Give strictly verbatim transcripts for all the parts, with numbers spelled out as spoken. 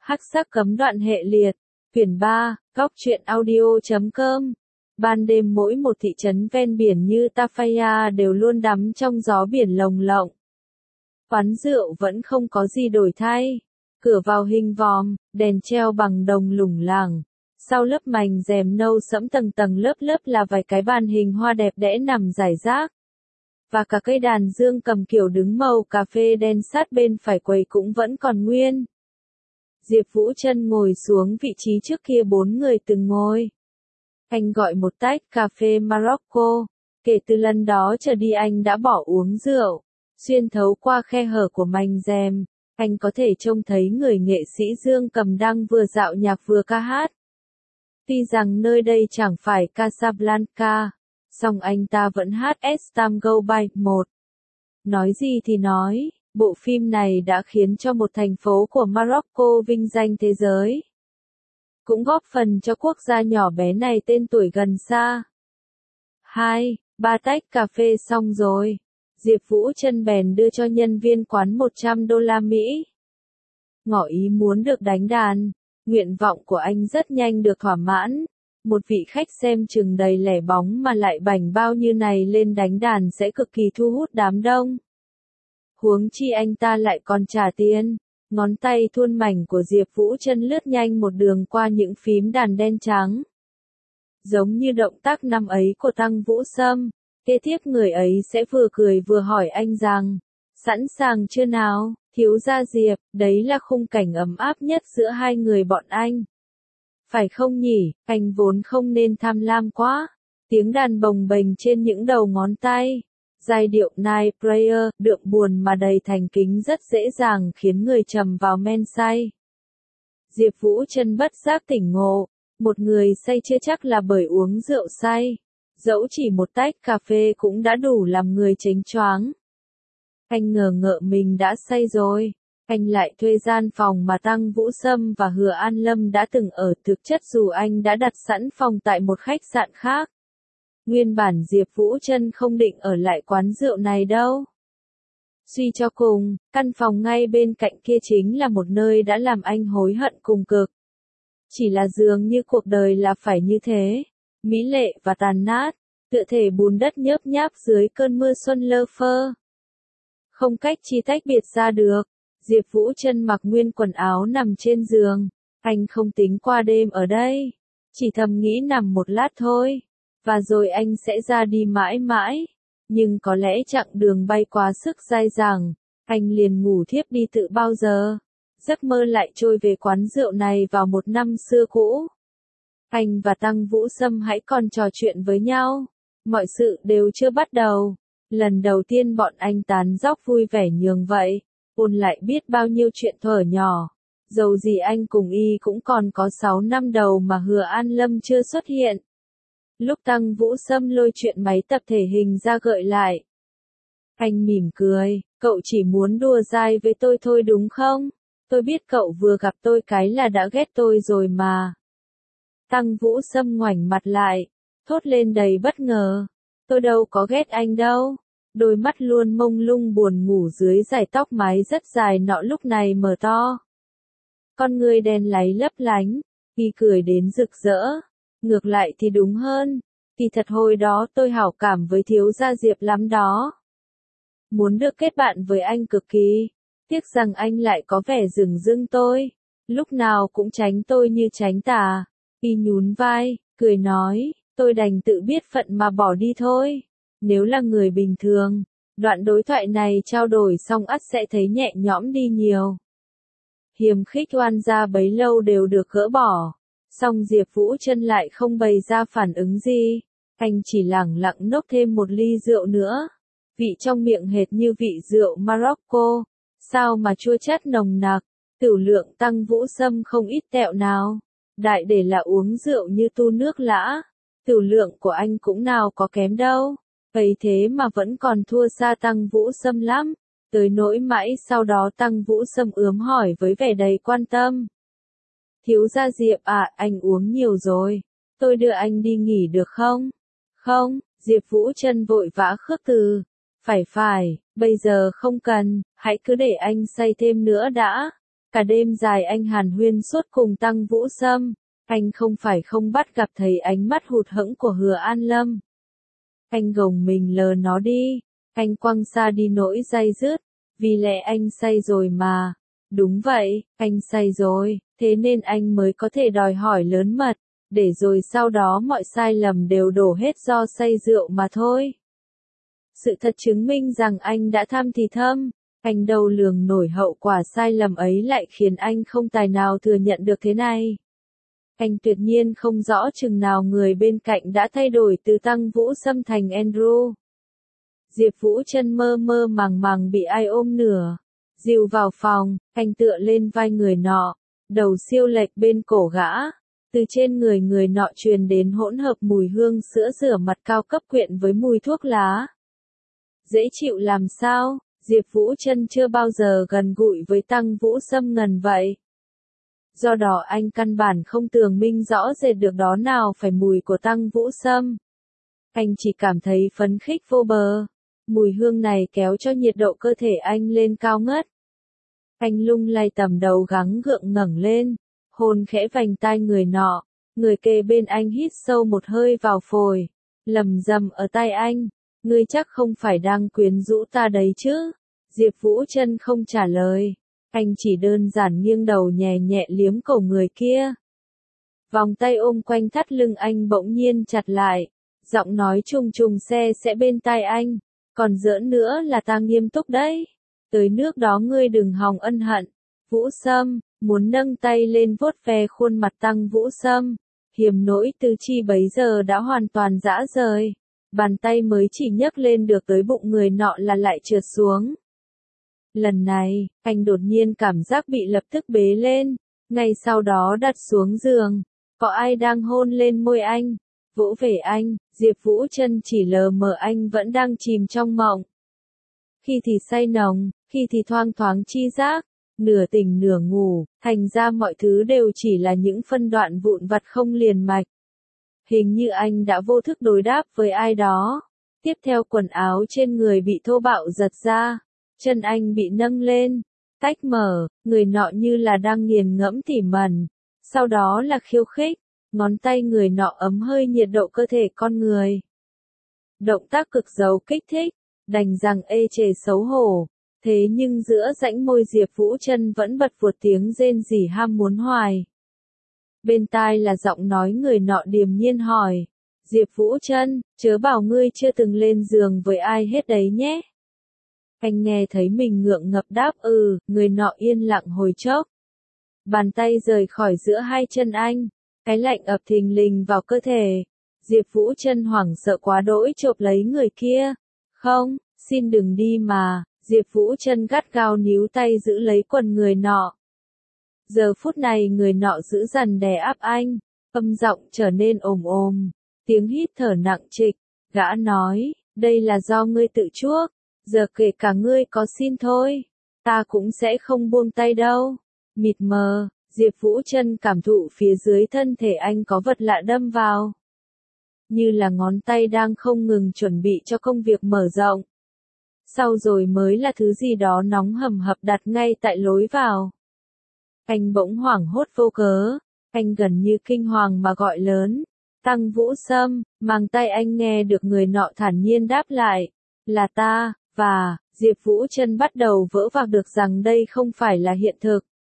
Hắc sắc cấm đoạn hệ liệt. Quyển ba, góc truyện audio chấm com. Ban đêm mỗi một thị trấn ven biển như Tafaya đều luôn đắm trong gió biển lồng lộng. Quán rượu vẫn không có gì đổi thay. Cửa vào hình vòm, đèn treo bằng đồng lủng lẳng. Sau lớp mành rèm nâu sẫm tầng tầng lớp lớp là vài cái bàn hình hoa đẹp đẽ nằm rải rác. Và cả cây đàn dương cầm kiểu đứng màu cà phê đen sát bên phải quầy cũng vẫn còn nguyên. Diệp Vũ Trân ngồi xuống vị trí trước kia bốn người từng ngồi. Anh gọi một tách cà phê Morocco. Kể từ lần đó trở đi anh đã bỏ uống rượu. Xuyên thấu qua khe hở của mành rèm, anh có thể trông thấy người nghệ sĩ dương cầm đang vừa dạo nhạc vừa ca hát. Tuy rằng nơi đây chẳng phải Casablanca, song anh ta vẫn hát Istanbul by một. Nói gì thì nói, bộ phim này đã khiến cho một thành phố của Morocco vinh danh thế giới. Cũng góp phần cho quốc gia nhỏ bé này tên tuổi gần xa. Hai, ba tách cà phê xong rồi. Diệp Vũ Trân bèn đưa cho nhân viên quán một trăm đô la Mỹ. Ngỏ ý muốn được đánh đàn. Nguyện vọng của anh rất nhanh được thỏa mãn. Một vị khách xem chừng đầy lẻ bóng mà lại bảnh bao như này lên đánh đàn sẽ cực kỳ thu hút đám đông. Huống chi anh ta lại còn trả tiền. Ngón tay thuôn mảnh của Diệp Vũ Trân lướt nhanh một đường qua những phím đàn đen trắng. Giống như động tác năm ấy của Tăng Vũ Sâm, kế tiếp người ấy sẽ vừa cười vừa hỏi anh rằng, sẵn sàng chưa nào, thiếu gia Diệp, đấy là khung cảnh ấm áp nhất giữa hai người bọn anh. Phải không nhỉ, anh vốn không nên tham lam quá. Tiếng đàn bồng bềnh trên những đầu ngón tay. Giai điệu Night Prayer, đượm buồn mà đầy thành kính rất dễ dàng khiến người trầm vào men say. Diệp Vũ Trân bất giác tỉnh ngộ, một người say chưa chắc là bởi uống rượu say. Dẫu chỉ một tách cà phê cũng đã đủ làm người chếnh choáng. Anh ngờ ngợ mình đã say rồi. Anh lại thuê gian phòng mà Tăng Vũ Sâm và Hứa An Lâm đã từng ở, thực chất dù anh đã đặt sẵn phòng tại một khách sạn khác. Nguyên bản Diệp Vũ Trân không định ở lại quán rượu này đâu. Suy cho cùng, căn phòng ngay bên cạnh kia chính là một nơi đã làm anh hối hận cùng cực. Chỉ là dường như cuộc đời là phải như thế, mỹ lệ và tàn nát, tựa thể bùn đất nhớp nháp dưới cơn mưa xuân lơ phơ. Không cách chi tách biệt ra được. Diệp Vũ Trân mặc nguyên quần áo nằm trên giường. Anh không tính qua đêm ở đây. Chỉ thầm nghĩ nằm một lát thôi. Và rồi anh sẽ ra đi mãi mãi. Nhưng có lẽ chặng đường bay quá sức dai dẳng. Anh liền ngủ thiếp đi tự bao giờ. Giấc mơ lại trôi về quán rượu này vào một năm xưa cũ. Anh và Tăng Vũ Sâm hãy còn trò chuyện với nhau. Mọi sự đều chưa bắt đầu. Lần đầu tiên bọn anh tán dóc vui vẻ nhường vậy. Ôn lại biết bao nhiêu chuyện thuở nhỏ. Dầu gì anh cùng y cũng còn có sáu năm đầu mà Hứa An Lâm chưa xuất hiện. Lúc Tăng Vũ Sâm lôi chuyện máy tập thể hình ra gợi lại. Anh mỉm cười, cậu chỉ muốn đùa dai với tôi thôi đúng không? Tôi biết cậu vừa gặp tôi cái là đã ghét tôi rồi mà. Tăng Vũ Sâm ngoảnh mặt lại, thốt lên đầy bất ngờ. Tôi đâu có ghét anh đâu. Đôi mắt luôn mông lung buồn ngủ dưới dải tóc mái rất dài nọ lúc này mở to. Con người đen láy lấp lánh, y cười đến rực rỡ. Ngược lại thì đúng hơn, thì thật hồi đó tôi hảo cảm với thiếu gia Diệp lắm đó. Muốn được kết bạn với anh cực kỳ, tiếc rằng anh lại có vẻ dửng dưng tôi, lúc nào cũng tránh tôi như tránh tà. Y nhún vai, cười nói, tôi đành tự biết phận mà bỏ đi thôi. Nếu là người bình thường, đoạn đối thoại này trao đổi xong ắt sẽ thấy nhẹ nhõm đi nhiều. Hiềm khích oan gia bấy lâu đều được gỡ bỏ. Song Diệp Vũ Trân lại không bày ra phản ứng gì. Anh chỉ lẳng lặng nốc thêm một ly rượu nữa. Vị trong miệng hệt như vị rượu Morocco. Sao mà chua chát nồng nặc. Tửu lượng Tăng Vũ Sâm không ít tẹo nào. Đại để là uống rượu như tu nước lã. Tửu lượng của anh cũng nào có kém đâu. Vậy thế mà vẫn còn thua xa Tăng Vũ Sâm lắm. Tới nỗi mãi sau đó Tăng Vũ Sâm ướm hỏi với vẻ đầy quan tâm. Thiếu gia Diệp à, anh uống nhiều rồi. Tôi đưa anh đi nghỉ được không? Không, Diệp Vũ Trân vội vã khước từ. Phải phải, bây giờ không cần, hãy cứ để anh say thêm nữa đã. Cả đêm dài anh hàn huyên suốt cùng Tăng Vũ Sâm, anh không phải không bắt gặp thấy ánh mắt hụt hẫng của Hứa An Lâm. Anh gồng mình lờ nó đi, anh quăng xa đi nỗi day dứt, vì lẽ anh say rồi mà. Đúng vậy, anh say rồi, thế nên anh mới có thể đòi hỏi lớn mật, để rồi sau đó mọi sai lầm đều đổ hết do say rượu mà thôi. Sự thật chứng minh rằng anh đã thăm thì thâm, anh đâu lường nổi hậu quả sai lầm ấy lại khiến anh không tài nào thừa nhận được thế này. Anh tuyệt nhiên không rõ chừng nào người bên cạnh đã thay đổi từ Tăng Vũ Sâm thành Andrew. Diệp Vũ Trân mơ mơ màng màng bị ai ôm nửa, dìu vào phòng, anh tựa lên vai người nọ, đầu siêu lệch bên cổ gã. Từ trên người người nọ truyền đến hỗn hợp mùi hương sữa rửa mặt cao cấp quyện với mùi thuốc lá. Dễ chịu làm sao, Diệp Vũ Trân chưa bao giờ gần gũi với Tăng Vũ Sâm ngần vậy. Do đó anh căn bản không tường minh rõ rệt được đó nào phải mùi của Tăng Vũ Sâm. Anh chỉ cảm thấy phấn khích vô bờ. Mùi hương này kéo cho nhiệt độ cơ thể anh lên cao ngất. Anh lung lay tầm đầu gắng gượng ngẩng lên, hôn khẽ vành tai người nọ, người kề bên anh hít sâu một hơi vào phổi, lầm rầm ở tai anh, ngươi chắc không phải đang quyến rũ ta đấy chứ? Diệp Vũ Trân không trả lời, anh chỉ đơn giản nghiêng đầu nhẹ nhẹ liếm cổ người kia. Vòng tay ôm quanh thắt lưng anh bỗng nhiên chặt lại, giọng nói trùng trùng xe sẽ bên tai anh, còn giỡn nữa là ta nghiêm túc đấy. Tới nước đó ngươi đừng hòng ân hận. Vũ Sâm, muốn nâng tay lên vuốt ve khuôn mặt Tăng Vũ Sâm. Hiểm nỗi tứ chi bấy giờ đã hoàn toàn rã rời. Bàn tay mới chỉ nhấc lên được tới bụng người nọ là lại trượt xuống. Lần này, anh đột nhiên cảm giác bị lập tức bế lên. Ngay sau đó đặt xuống giường. Có ai đang hôn lên môi anh, vỗ về anh. Diệp Vũ Trân chỉ lờ mờ anh vẫn đang chìm trong mộng. Khi thì say nồng, khi thì thoang thoáng chi giác, nửa tỉnh nửa ngủ, thành ra mọi thứ đều chỉ là những phân đoạn vụn vặt không liền mạch. Hình như anh đã vô thức đối đáp với ai đó. Tiếp theo quần áo trên người bị thô bạo giật ra, chân anh bị nâng lên, tách mở, người nọ như là đang nghiền ngẫm tỉ mẩn. Sau đó là khiêu khích, ngón tay người nọ ấm hơi nhiệt độ cơ thể con người. Động tác cực giàu kích thích, đành rằng ê chề xấu hổ. Thế nhưng giữa rãnh môi Diệp Vũ Trân vẫn bật vụt tiếng rên rỉ ham muốn hoài. Bên tai là giọng nói người nọ điềm nhiên hỏi. Diệp Vũ Trân, chớ bảo ngươi chưa từng lên giường với ai hết đấy nhé. Anh nghe thấy mình ngượng ngập đáp ừ, người nọ yên lặng hồi chốc. Bàn tay rời khỏi giữa hai chân anh, cái lạnh ập thình lình vào cơ thể. Diệp Vũ Trân hoảng sợ quá đỗi chộp lấy người kia. Không, xin đừng đi mà. Diệp Vũ Trân gắt gao níu tay giữ lấy quần người nọ. Giờ phút này người nọ giữ dằn đè áp anh, âm giọng trở nên ồm ồm, tiếng hít thở nặng trịch, gã nói, đây là do ngươi tự chuốc, giờ kể cả ngươi có xin thôi, ta cũng sẽ không buông tay đâu. Mịt mờ, Diệp Vũ Trân cảm thụ phía dưới thân thể anh có vật lạ đâm vào. Như là ngón tay đang không ngừng chuẩn bị cho công việc mở rộng. Sau rồi mới là thứ gì đó nóng hầm hập đặt ngay tại lối vào. Anh bỗng hoảng hốt vô cớ, anh gần như kinh hoàng mà gọi lớn. Tăng Vũ Sâm, mang tay anh nghe được người nọ thản nhiên đáp lại. Là ta, và, Diệp Vũ Trân bắt đầu vỡ vạc được rằng đây không phải là hiện thực.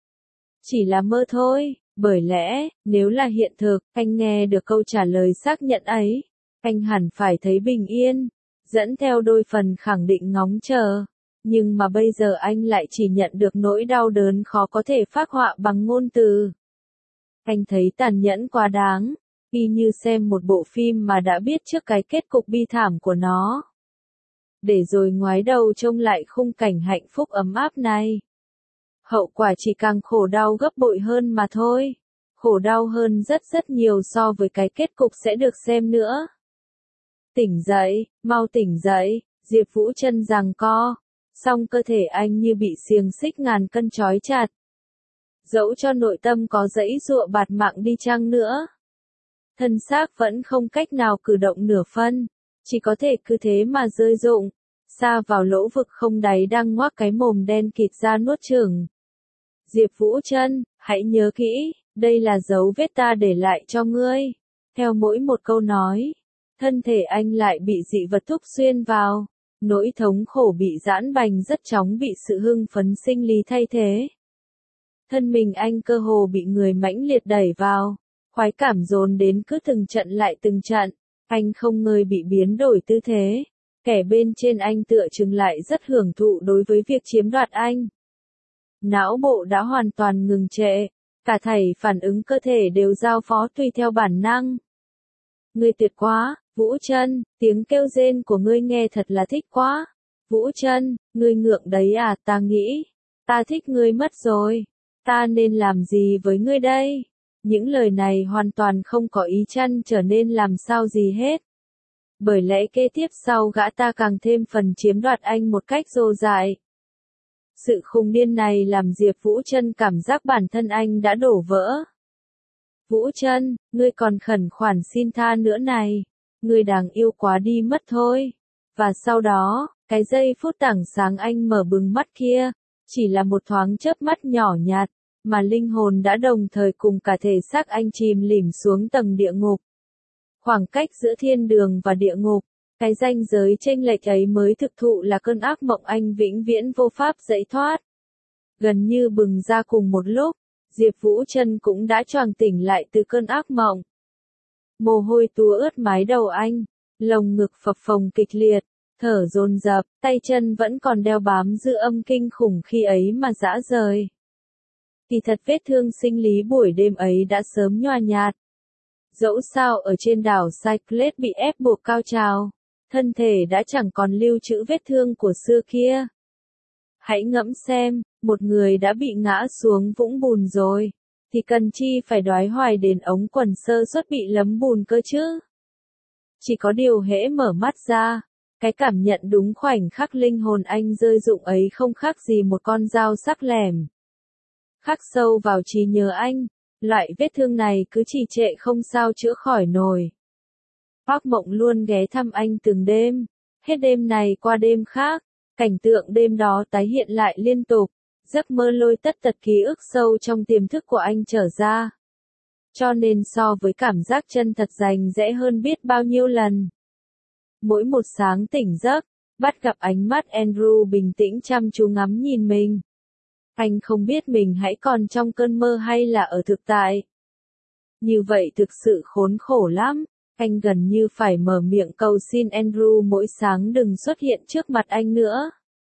Chỉ là mơ thôi, bởi lẽ, nếu là hiện thực, anh nghe được câu trả lời xác nhận ấy. Anh hẳn phải thấy bình yên, dẫn theo đôi phần khẳng định ngóng chờ. Nhưng mà bây giờ anh lại chỉ nhận được nỗi đau đớn khó có thể phác họa bằng ngôn từ. Anh thấy tàn nhẫn quá đáng, y như xem một bộ phim mà đã biết trước cái kết cục bi thảm của nó. Để rồi ngoái đầu trông lại khung cảnh hạnh phúc ấm áp này. Hậu quả chỉ càng khổ đau gấp bội hơn mà thôi. Khổ đau hơn rất rất nhiều so với cái kết cục sẽ được xem nữa. Tỉnh dậy, mau tỉnh dậy, Diệp Vũ Trân giằng co. Song cơ thể anh như bị xiềng xích ngàn cân trói chặt. Dẫu cho nội tâm có dãy dụa bạt mạng đi chăng nữa, thân xác vẫn không cách nào cử động nửa phân, chỉ có thể cứ thế mà rơi rụng, xa vào lỗ vực không đáy đang ngoác cái mồm đen kịt ra nuốt chửng. Diệp Vũ Trân, hãy nhớ kỹ, đây là dấu vết ta để lại cho ngươi. Theo mỗi một câu nói, thân thể anh lại bị dị vật thúc xuyên vào. Nỗi thống khổ bị giãn bành rất chóng bị sự hưng phấn sinh lý thay thế. Thân mình anh cơ hồ bị người mãnh liệt đẩy vào. Khoái cảm dồn đến cứ từng trận lại từng trận. Anh không ngơi bị biến đổi tư thế. Kẻ bên trên anh tựa chừng lại rất hưởng thụ đối với việc chiếm đoạt anh. Não bộ đã hoàn toàn ngừng trệ. Cả thảy phản ứng cơ thể đều giao phó tùy theo bản năng. Ngươi tuyệt quá, Vũ Trân, tiếng kêu rên của ngươi nghe thật là thích quá. Vũ Trân, ngươi ngượng đấy à, ta nghĩ, ta thích ngươi mất rồi. Ta nên làm gì với ngươi đây? Những lời này hoàn toàn không có ý chăn trở nên làm sao gì hết. Bởi lẽ kế tiếp sau gã ta càng thêm phần chiếm đoạt anh một cách rồ dại. Sự khùng điên này làm Diệp Vũ Trân cảm giác bản thân anh đã đổ vỡ. Vũ Trân, ngươi còn khẩn khoản xin tha nữa này. Ngươi đáng yêu quá đi mất thôi. Và sau đó, cái giây phút tảng sáng anh mở bừng mắt kia, chỉ là một thoáng chớp mắt nhỏ nhạt, mà linh hồn đã đồng thời cùng cả thể xác anh chìm lìm xuống tầng địa ngục. Khoảng cách giữa thiên đường và địa ngục, cái ranh giới chênh lệch ấy mới thực thụ là cơn ác mộng anh vĩnh viễn vô pháp giải thoát. Gần như bừng ra cùng một lúc, Diệp Vũ Trân cũng đã choàng tỉnh lại từ cơn ác mộng. Mồ hôi túa ướt mái đầu anh, lồng ngực phập phồng kịch liệt, thở dồn dập, tay chân vẫn còn đeo bám dư âm kinh khủng khi ấy mà rã rời. Kỳ thật vết thương sinh lý buổi đêm ấy đã sớm nhòa nhạt. Dẫu sao ở trên đảo Cyclades bị ép buộc cao trào, thân thể đã chẳng còn lưu trữ vết thương của xưa kia. Hãy ngẫm xem, một người đã bị ngã xuống vũng bùn rồi, thì cần chi phải đoái hoài đến ống quần sơ suất bị lấm bùn cơ chứ. Chỉ có điều hễ mở mắt ra, cái cảm nhận đúng khoảnh khắc linh hồn anh rơi rụng ấy không khác gì một con dao sắc lẻm. Khắc sâu vào trí nhớ anh, loại vết thương này cứ trì trệ không sao chữa khỏi nổi. Ác mộng luôn ghé thăm anh từng đêm, hết đêm này qua đêm khác, cảnh tượng đêm đó tái hiện lại liên tục, giấc mơ lôi tất tật ký ức sâu trong tiềm thức của anh trở ra. Cho nên so với cảm giác chân thật rành rẽ hơn biết bao nhiêu lần. Mỗi một sáng tỉnh giấc, bắt gặp ánh mắt Andrew bình tĩnh chăm chú ngắm nhìn mình. Anh không biết mình hãy còn trong cơn mơ hay là ở thực tại. Như vậy thực sự khốn khổ lắm, anh gần như phải mở miệng cầu xin Andrew mỗi sáng đừng xuất hiện trước mặt anh nữa.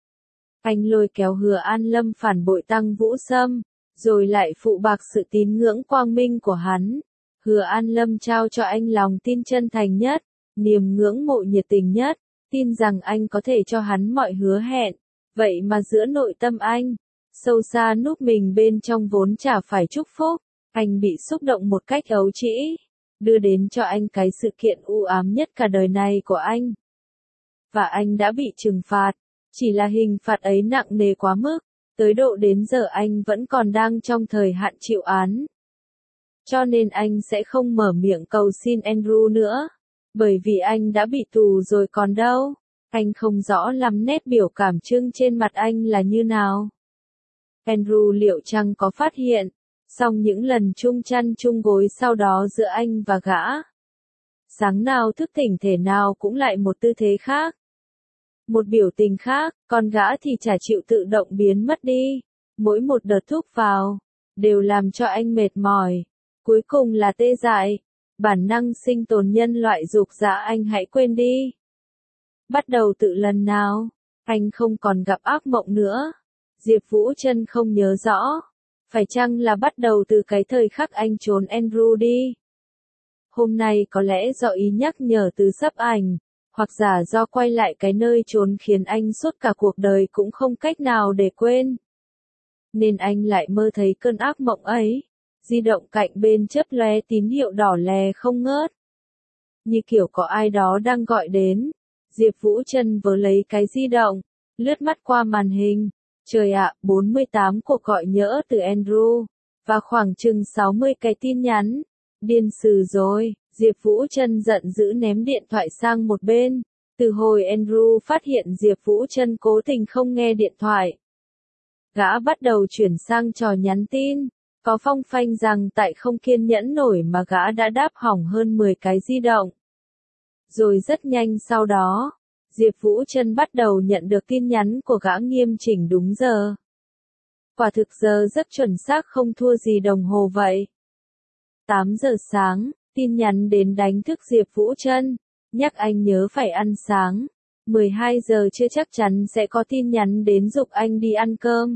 Anh lôi kéo Hứa An Lâm phản bội Tăng Vũ Sâm, rồi lại phụ bạc sự tín ngưỡng quang minh của hắn. Hứa An Lâm trao cho anh lòng tin chân thành nhất, niềm ngưỡng mộ nhiệt tình nhất, tin rằng anh có thể cho hắn mọi hứa hẹn. Vậy mà giữa nội tâm anh, sâu xa núp mình bên trong vốn chả phải chúc phúc, anh bị xúc động một cách ấu trĩ, đưa đến cho anh cái sự kiện u ám nhất cả đời này của anh. Và anh đã bị trừng phạt, chỉ là hình phạt ấy nặng nề quá mức, tới độ đến giờ anh vẫn còn đang trong thời hạn chịu án. Cho nên anh sẽ không mở miệng cầu xin Andrew nữa, bởi vì anh đã bị tù rồi còn đâu. Anh không rõ lắm nét biểu cảm trưng trên mặt anh là như nào. Andrew liệu chăng có phát hiện, song những lần chung chăn chung gối sau đó giữa anh và gã. Sáng nào thức tỉnh thể nào cũng lại một tư thế khác. Một biểu tình khác, còn gã thì chả chịu tự động biến mất đi. Mỗi một đợt thúc vào, đều làm cho anh mệt mỏi. Cuối cùng là tê dại. Bản năng sinh tồn nhân loại dục dã anh hãy quên đi. Bắt đầu từ lần nào, anh không còn gặp ác mộng nữa. Diệp Vũ Trân không nhớ rõ. Phải chăng là bắt đầu từ cái thời khắc anh trốn Andrew đi? Hôm nay có lẽ do ý nhắc nhở từ sấp ảnh, hoặc giả do quay lại cái nơi trốn khiến anh suốt cả cuộc đời cũng không cách nào để quên. Nên anh lại mơ thấy cơn ác mộng ấy, di động cạnh bên chớp lóe tín hiệu đỏ lè không ngớt. Như kiểu có ai đó đang gọi đến. Diệp Vũ Trân vớ lấy cái di động, lướt mắt qua màn hình. Trời ạ, bốn mươi tám cuộc gọi nhỡ từ Andrew, và khoảng chừng sáu mươi cái tin nhắn. Điên xừ rồi, Diệp Vũ Trân giận dữ ném điện thoại sang một bên. Từ hồi Andrew phát hiện Diệp Vũ Trân cố tình không nghe điện thoại, Gã bắt đầu chuyển sang trò nhắn tin, có phong phanh rằng tại không kiên nhẫn nổi mà gã đã đáp hỏng hơn mười cái di động. Rồi rất nhanh sau đó, Diệp Vũ Trân bắt đầu nhận được tin nhắn của gã nghiêm chỉnh đúng giờ. Quả thực giờ rất chuẩn xác không thua gì đồng hồ vậy. tám giờ sáng, tin nhắn đến đánh thức Diệp Vũ Trân, nhắc anh nhớ phải ăn sáng. mười hai giờ chưa chắc chắn sẽ có tin nhắn đến giục anh đi ăn cơm.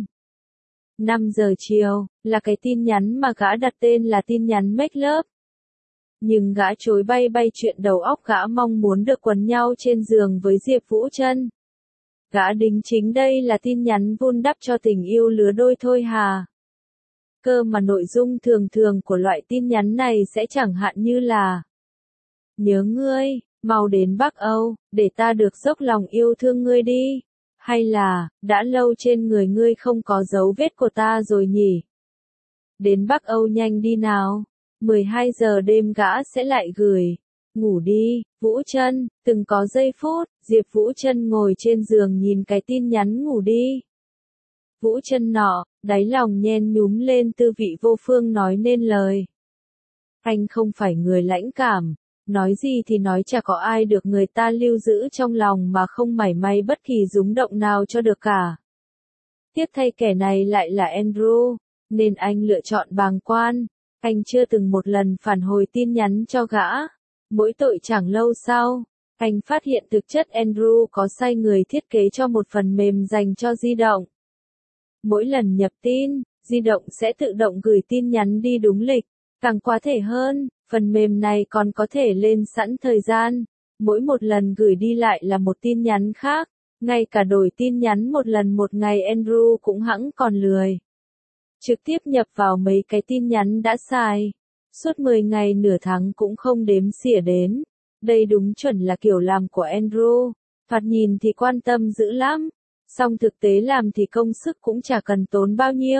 năm giờ chiều, là cái tin nhắn mà gã đặt tên là tin nhắn make love. Nhưng gã chối bay bay chuyện đầu óc gã mong muốn được quấn nhau trên giường với Diệp Vũ Trân. Gã đính chính đây là tin nhắn vun đắp cho tình yêu lứa đôi thôi hà. Cơ mà nội dung thường thường của loại tin nhắn này sẽ chẳng hạn như là: nhớ ngươi, mau đến Bắc Âu, để ta được dốc lòng yêu thương ngươi đi. Hay là, đã lâu trên người ngươi không có dấu vết của ta rồi nhỉ. Đến Bắc Âu nhanh đi nào. mười hai giờ đêm gã sẽ lại gửi: ngủ đi, Vũ Trân. Từng có giây phút, Diệp Vũ Trân ngồi trên giường nhìn cái tin nhắn ngủ đi. Vũ Trân nọ, đáy lòng nhen nhúm lên tư vị vô phương nói nên lời. Anh không phải người lãnh cảm, nói gì thì nói chả có ai được người ta lưu giữ trong lòng mà không mảy may bất kỳ rúng động nào cho được cả. Tiếc thay kẻ này lại là Andrew, nên anh lựa chọn bàng quan. Anh chưa từng một lần phản hồi tin nhắn cho gã. Mỗi tội chẳng lâu sau, anh phát hiện thực chất Andrew có sai người thiết kế cho một phần mềm dành cho di động. Mỗi lần nhập tin, di động sẽ tự động gửi tin nhắn đi đúng lịch. Càng quá thể hơn, phần mềm này còn có thể lên sẵn thời gian. Mỗi một lần gửi đi lại là một tin nhắn khác. Ngay cả đổi tin nhắn một lần một ngày Andrew cũng hẵng còn lười. Trực tiếp nhập vào mấy cái tin nhắn đã xài. Suốt mười ngày nửa tháng cũng không đếm xỉa đến. Đây đúng chuẩn là kiểu làm của Andrew. Thoạt nhìn thì quan tâm dữ lắm. Song thực tế làm thì công sức cũng chả cần tốn bao nhiêu.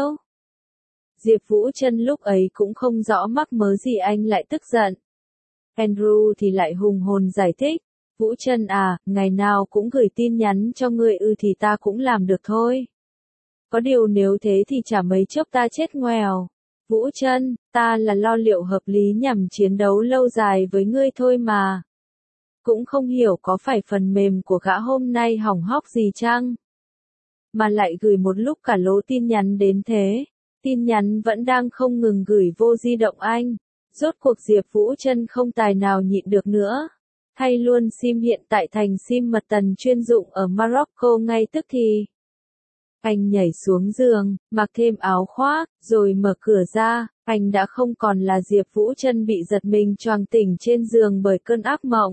Diệp Vũ Trân lúc ấy cũng không rõ mắc mớ gì anh lại tức giận. Andrew thì lại hùng hồn giải thích. Vũ Trân à, ngày nào cũng gửi tin nhắn cho ngươi ư thì ta cũng làm được thôi. Có điều nếu thế thì chả mấy chốc ta chết ngoèo. Vũ Trân, ta là lo liệu hợp lý nhằm chiến đấu lâu dài với ngươi thôi mà. Cũng không hiểu có phải phần mềm của gã hôm nay hỏng hóc gì chăng? Mà lại gửi một lúc cả lố tin nhắn đến thế. Tin nhắn vẫn đang không ngừng gửi vô di động anh. Rốt cuộc Diệp Vũ Trân không tài nào nhịn được nữa. Thay luôn sim hiện tại thành sim mật tần chuyên dụng ở Morocco ngay tức thì. Anh nhảy xuống giường, mặc thêm áo khoác, rồi mở cửa ra. Anh đã không còn là Diệp Vũ Trân bị giật mình choàng tỉnh trên giường bởi cơn ác mộng.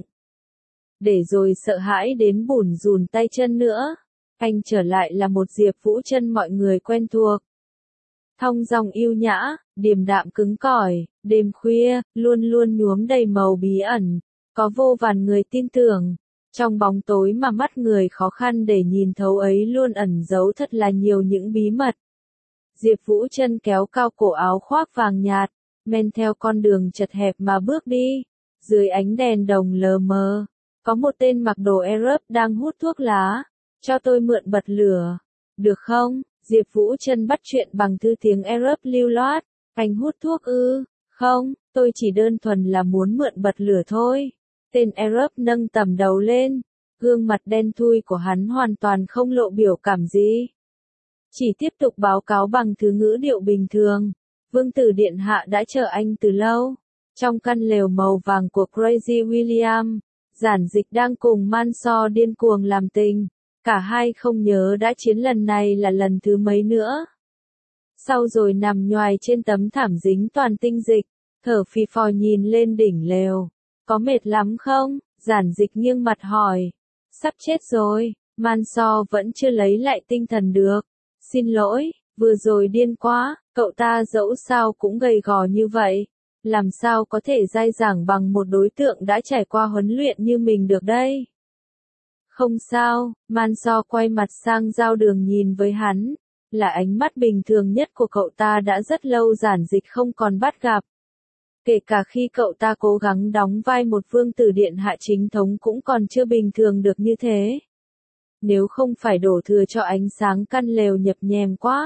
Để rồi sợ hãi đến bủn rủn tay chân nữa. Anh trở lại là một Diệp Vũ Trân mọi người quen thuộc. Thong dong yêu nhã, điềm đạm cứng cỏi, đêm khuya, luôn luôn nhuốm đầy màu bí ẩn. Có vô vàn người tin tưởng. Trong bóng tối mà mắt người khó khăn để nhìn thấu ấy luôn ẩn giấu thật là nhiều những bí mật. Diệp Vũ Trân kéo cao cổ áo khoác vàng nhạt, men theo con đường chật hẹp mà bước đi. Dưới ánh đèn đồng lờ mờ, có một tên mặc đồ Arab đang hút thuốc lá. Cho tôi mượn bật lửa. Được không? Diệp Vũ Trân bắt chuyện bằng thư tiếng Arab lưu loát. Anh hút thuốc ư? Không, tôi chỉ đơn thuần là muốn mượn bật lửa thôi. Tên Arab nâng tầm đầu lên. Gương mặt đen thui của hắn hoàn toàn không lộ biểu cảm gì. Chỉ tiếp tục báo cáo bằng thứ ngữ điệu bình thường. Vương tử điện hạ đã chờ anh từ lâu. Trong căn lều màu vàng của Crazy William, Giản Dịch đang cùng Manso điên cuồng làm tình. Cả hai không nhớ đã chiến lần này là lần thứ mấy nữa. Sau rồi nằm nhoài trên tấm thảm dính toàn tinh dịch, thở phì phò nhìn lên đỉnh lều. Có mệt lắm không? Giản Dịch nghiêng mặt hỏi. Sắp chết rồi, Manso vẫn chưa lấy lại tinh thần được. Xin lỗi, vừa rồi điên quá, cậu ta dẫu sao cũng gầy gò như vậy. Làm sao có thể dai dẳng bằng một đối tượng đã trải qua huấn luyện như mình được đây? Không sao, Manso quay mặt sang giao đường nhìn với hắn. Là ánh mắt bình thường nhất của cậu ta đã rất lâu Giản Dịch không còn bắt gặp. Kể cả khi cậu ta cố gắng đóng vai một vương tử điện hạ chính thống cũng còn chưa bình thường được như thế. nếu không phải đổ thừa cho ánh sáng căn lều nhập nhèm quá.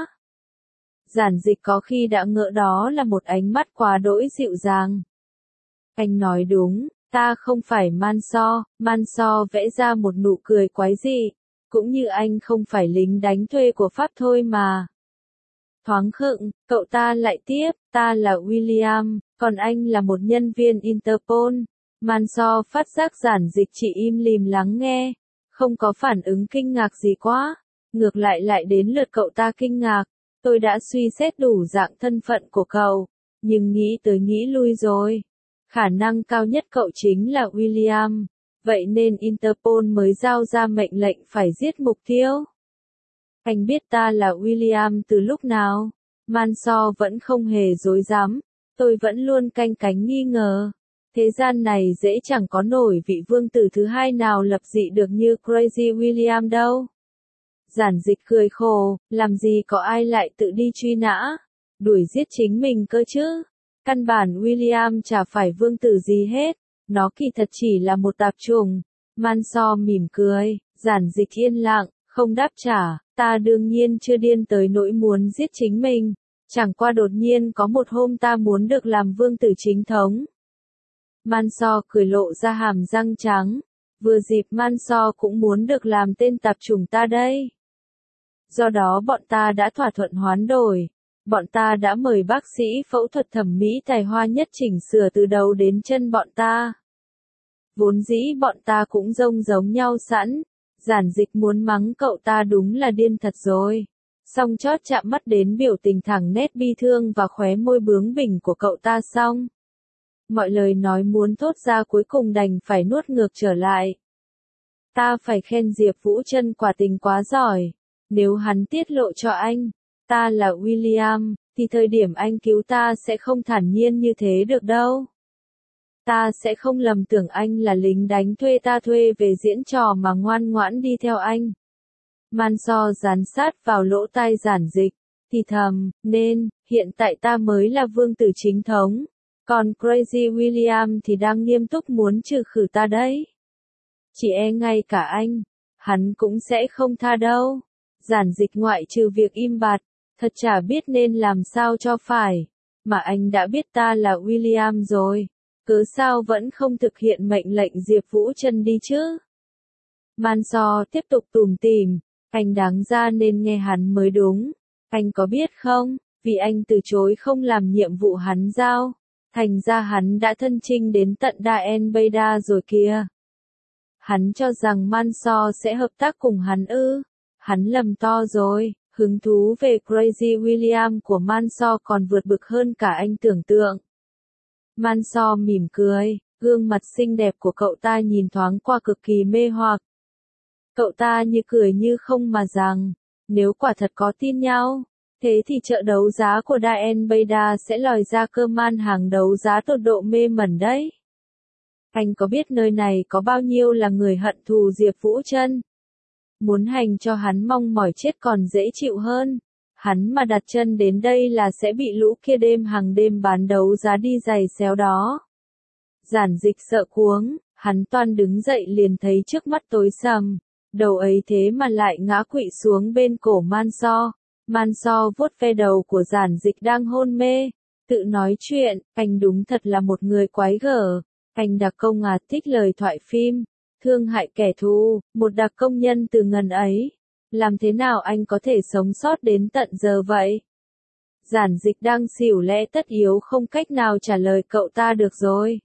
Giản Dịch có khi đã ngỡ đó là một ánh mắt quá đỗi dịu dàng. Anh nói đúng, ta không phải Manso, Manso vẽ ra một nụ cười quái dị, cũng như anh không phải lính đánh thuê của Pháp thôi mà. Thoáng khựng, cậu ta lại tiếp, ta là William, còn anh là một nhân viên Interpol. Manso phát giác Giản Dịch chỉ im lìm lắng nghe, không có phản ứng kinh ngạc gì quá, ngược lại lại đến lượt cậu ta kinh ngạc. Tôi đã suy xét đủ dạng thân phận của cậu, nhưng nghĩ tới nghĩ lui rồi. Khả năng cao nhất cậu chính là William, vậy nên Interpol mới giao ra mệnh lệnh phải giết mục tiêu. Anh biết ta là William từ lúc nào? Manso vẫn không hề dối dám, tôi vẫn luôn canh cánh nghi ngờ. Thế gian này dễ chẳng có nổi vị vương tử thứ hai nào lập dị được như Crazy William đâu. Giản Dịch cười khổ, làm gì có ai lại tự đi truy nã, đuổi giết chính mình cơ chứ. Căn bản William chả phải vương tử gì hết, nó kỳ thật chỉ là một tạp chủng. Manso mỉm cười, Giản Dịch yên lặng, không đáp trả, ta đương nhiên chưa điên tới nỗi muốn giết chính mình, chẳng qua đột nhiên có một hôm ta muốn được làm vương tử chính thống. Manso cười lộ ra hàm răng trắng, vừa dịp Manso cũng muốn được làm tên tạp chủng ta đây. Do đó bọn ta đã thỏa thuận hoán đổi. Bọn ta đã mời bác sĩ phẫu thuật thẩm mỹ tài hoa nhất chỉnh sửa từ đầu đến chân bọn ta. Vốn dĩ bọn ta cũng rông giống nhau sẵn. Giản Dịch muốn mắng cậu ta đúng là điên thật rồi. Xong chót chạm mắt đến biểu tình thẳng nét bi thương và khóe môi bướng bỉnh của cậu ta xong. Mọi lời nói muốn thốt ra cuối cùng đành phải nuốt ngược trở lại. Ta phải khen Diệp Vũ Trân quả tình quá giỏi. Nếu hắn tiết lộ cho anh, ta là William, thì thời điểm anh cứu ta sẽ không thản nhiên như thế được đâu. Ta sẽ không lầm tưởng anh là lính đánh thuê ta thuê về diễn trò mà ngoan ngoãn đi theo anh. Manso dán sát vào lỗ tai Giản Dịch, thì thầm, nên, hiện tại ta mới là vương tử chính thống, còn Crazy William thì đang nghiêm túc muốn trừ khử ta đấy. Chỉ e ngay cả anh, hắn cũng sẽ không tha đâu. Giản Dịch ngoại trừ việc im bặt, thật chả biết nên làm sao cho phải, mà anh đã biết ta là William rồi, cớ sao vẫn không thực hiện mệnh lệnh Diệp Vũ Trân đi chứ? Manso tiếp tục tủm tỉm, anh đáng ra nên nghe hắn mới đúng, anh có biết không, vì anh từ chối không làm nhiệm vụ hắn giao, thành ra hắn đã thân chinh đến tận Daen Beida rồi kìa. Hắn cho rằng Manso sẽ hợp tác cùng hắn ư? Hắn lầm to rồi, hứng thú về Crazy William của Manso còn vượt bực hơn cả anh tưởng tượng. Manso mỉm cười, gương mặt xinh đẹp của cậu ta nhìn thoáng qua cực kỳ mê hoặc. Cậu ta như cười như không mà rằng, nếu quả thật có tin nhau, thế thì chợ đấu giá của Daen Beida sẽ lòi ra cơ man hàng đấu giá tột độ mê mẩn đấy. Anh có biết nơi này có bao nhiêu là người hận thù Diệp Vũ Trân? Muốn hành cho hắn mong mỏi chết còn dễ chịu hơn. Hắn mà đặt chân đến đây là sẽ bị lũ kia đêm hàng đêm bán đấu giá đi giày xéo đó. Giản Dịch sợ cuống, hắn toan đứng dậy liền thấy trước mắt tối sầm. Đầu ấy thế mà lại ngã quỵ xuống bên cổ Manso. Manso vuốt ve đầu của Giản Dịch đang hôn mê. Tự nói chuyện, anh đúng thật là một người quái gở. Anh đặc công à, thích lời thoại phim. Thương hại kẻ thù, một đặc công nhân từ ngần ấy. Làm thế nào anh có thể sống sót đến tận giờ vậy? Giản Dịch đang xỉu lẽ tất yếu không cách nào trả lời cậu ta được rồi.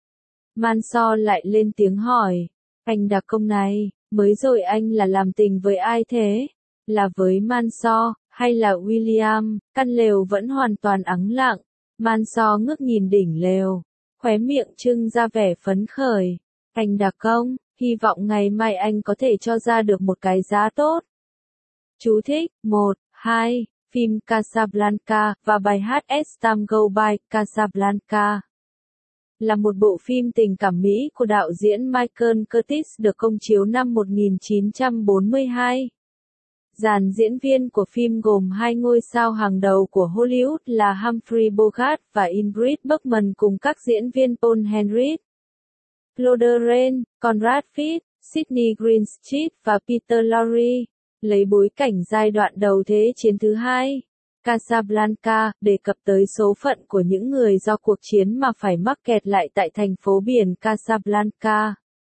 Manso lại lên tiếng hỏi. Anh đặc công này, mới rồi anh là làm tình với ai thế? Là với Manso, hay là William? Căn lều vẫn hoàn toàn ắng lặng. Manso ngước nhìn đỉnh lều, khóe miệng trưng ra vẻ phấn khởi. Anh đặc công, hy vọng ngày mai anh có thể cho ra được một cái giá tốt. Chú thích, một, hai, phim Casablanca, và bài hát As Time Go By, Casablanca. Là một bộ phim tình cảm Mỹ của đạo diễn Michael Curtis được công chiếu năm một nghìn chín trăm bốn mươi hai. Dàn diễn viên của phim gồm hai ngôi sao hàng đầu của Hollywood là Humphrey Bogart và Ingrid Bergman cùng các diễn viên Paul Henry, Claude Rains, Conrad Fitz, Sidney Greenstreet và Peter Lorre, lấy bối cảnh giai đoạn đầu Thế chiến thứ hai. Casablanca, đề cập tới số phận của những người do cuộc chiến mà phải mắc kẹt lại tại thành phố biển Casablanca.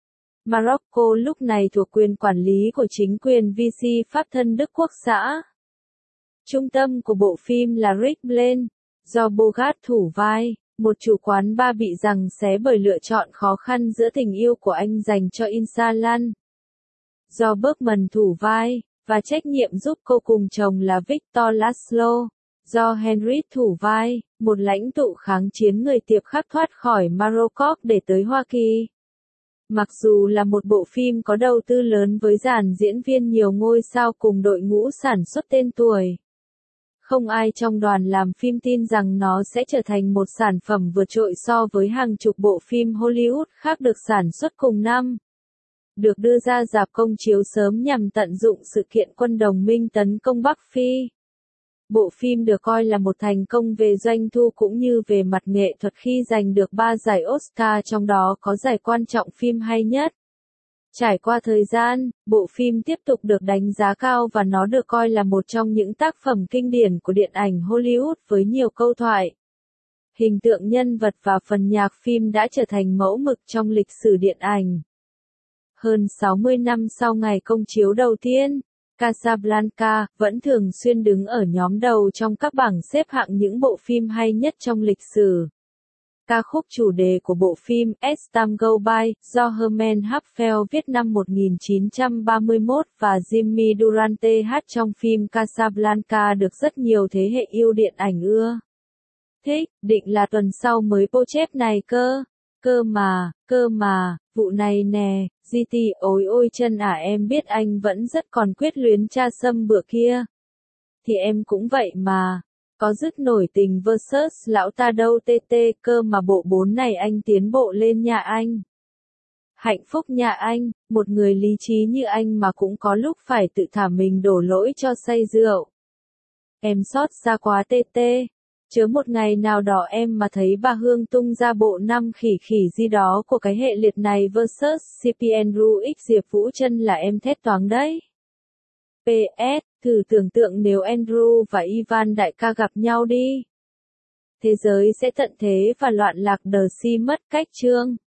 Morocco lúc này thuộc quyền quản lý của chính quyền Vichy Pháp thân Đức Quốc xã. Trung tâm của bộ phim là Rick Blaine, do Bogart thủ vai, một chủ quán bar bị giằng xé bởi lựa chọn khó khăn giữa tình yêu của anh dành cho Insalan. Do Bergman thủ vai, và trách nhiệm giúp cô cùng chồng là Victor Laszlo, do Henry thủ vai, một lãnh tụ kháng chiến người tiệp khắc thoát khỏi Morocco để tới Hoa Kỳ. Mặc dù là một bộ phim có đầu tư lớn với dàn diễn viên nhiều ngôi sao cùng đội ngũ sản xuất tên tuổi, không ai trong đoàn làm phim tin rằng nó sẽ trở thành một sản phẩm vượt trội so với hàng chục bộ phim Hollywood khác được sản xuất cùng năm. Được đưa ra rạp công chiếu sớm nhằm tận dụng sự kiện quân đồng minh tấn công Bắc Phi. Bộ phim được coi là một thành công về doanh thu cũng như về mặt nghệ thuật khi giành được ba giải Oscar, trong đó có giải quan trọng phim hay nhất. Trải qua thời gian, bộ phim tiếp tục được đánh giá cao và nó được coi là một trong những tác phẩm kinh điển của điện ảnh Hollywood với nhiều câu thoại, hình tượng nhân vật và phần nhạc phim đã trở thành mẫu mực trong lịch sử điện ảnh. Hơn sáu mươi năm sau ngày công chiếu đầu tiên, Casablanca vẫn thường xuyên đứng ở nhóm đầu trong các bảng xếp hạng những bộ phim hay nhất trong lịch sử. Ca khúc chủ đề của bộ phim As Time Go By, do Herman Hafel viết năm một nghìn chín trăm ba mươi mốt và Jimmy Durante hát trong phim Casablanca, được rất nhiều thế hệ yêu điện ảnh ưa thích, định là tuần sau mới po chép này cơ. Cơ mà, cơ mà, vụ này nè, giê tê, ôi ôi chân à, em biết anh vẫn rất còn quyết luyến cha Sâm bữa kia. Thì em cũng vậy mà. Có dứt nổi tình versus lão ta đâu tê tê, cơ mà bộ bốn này anh tiến bộ lên nhà anh. Hạnh phúc nhà anh, một người lý trí như anh mà cũng có lúc phải tự thả mình đổ lỗi cho say rượu. Em xót xa quá tê tê. Chớ một ngày nào đó em mà thấy bà Hương tung ra bộ năm khỉ khỉ gì đó của cái hệ liệt này versus xê pê Andrew X Diệp Vũ Trân là em thét toáng đấy. pê ét, thử tưởng tượng nếu Andrew và Ivan đại ca gặp nhau đi. Thế giới sẽ tận thế và loạn lạc, đờ si mất cách chương.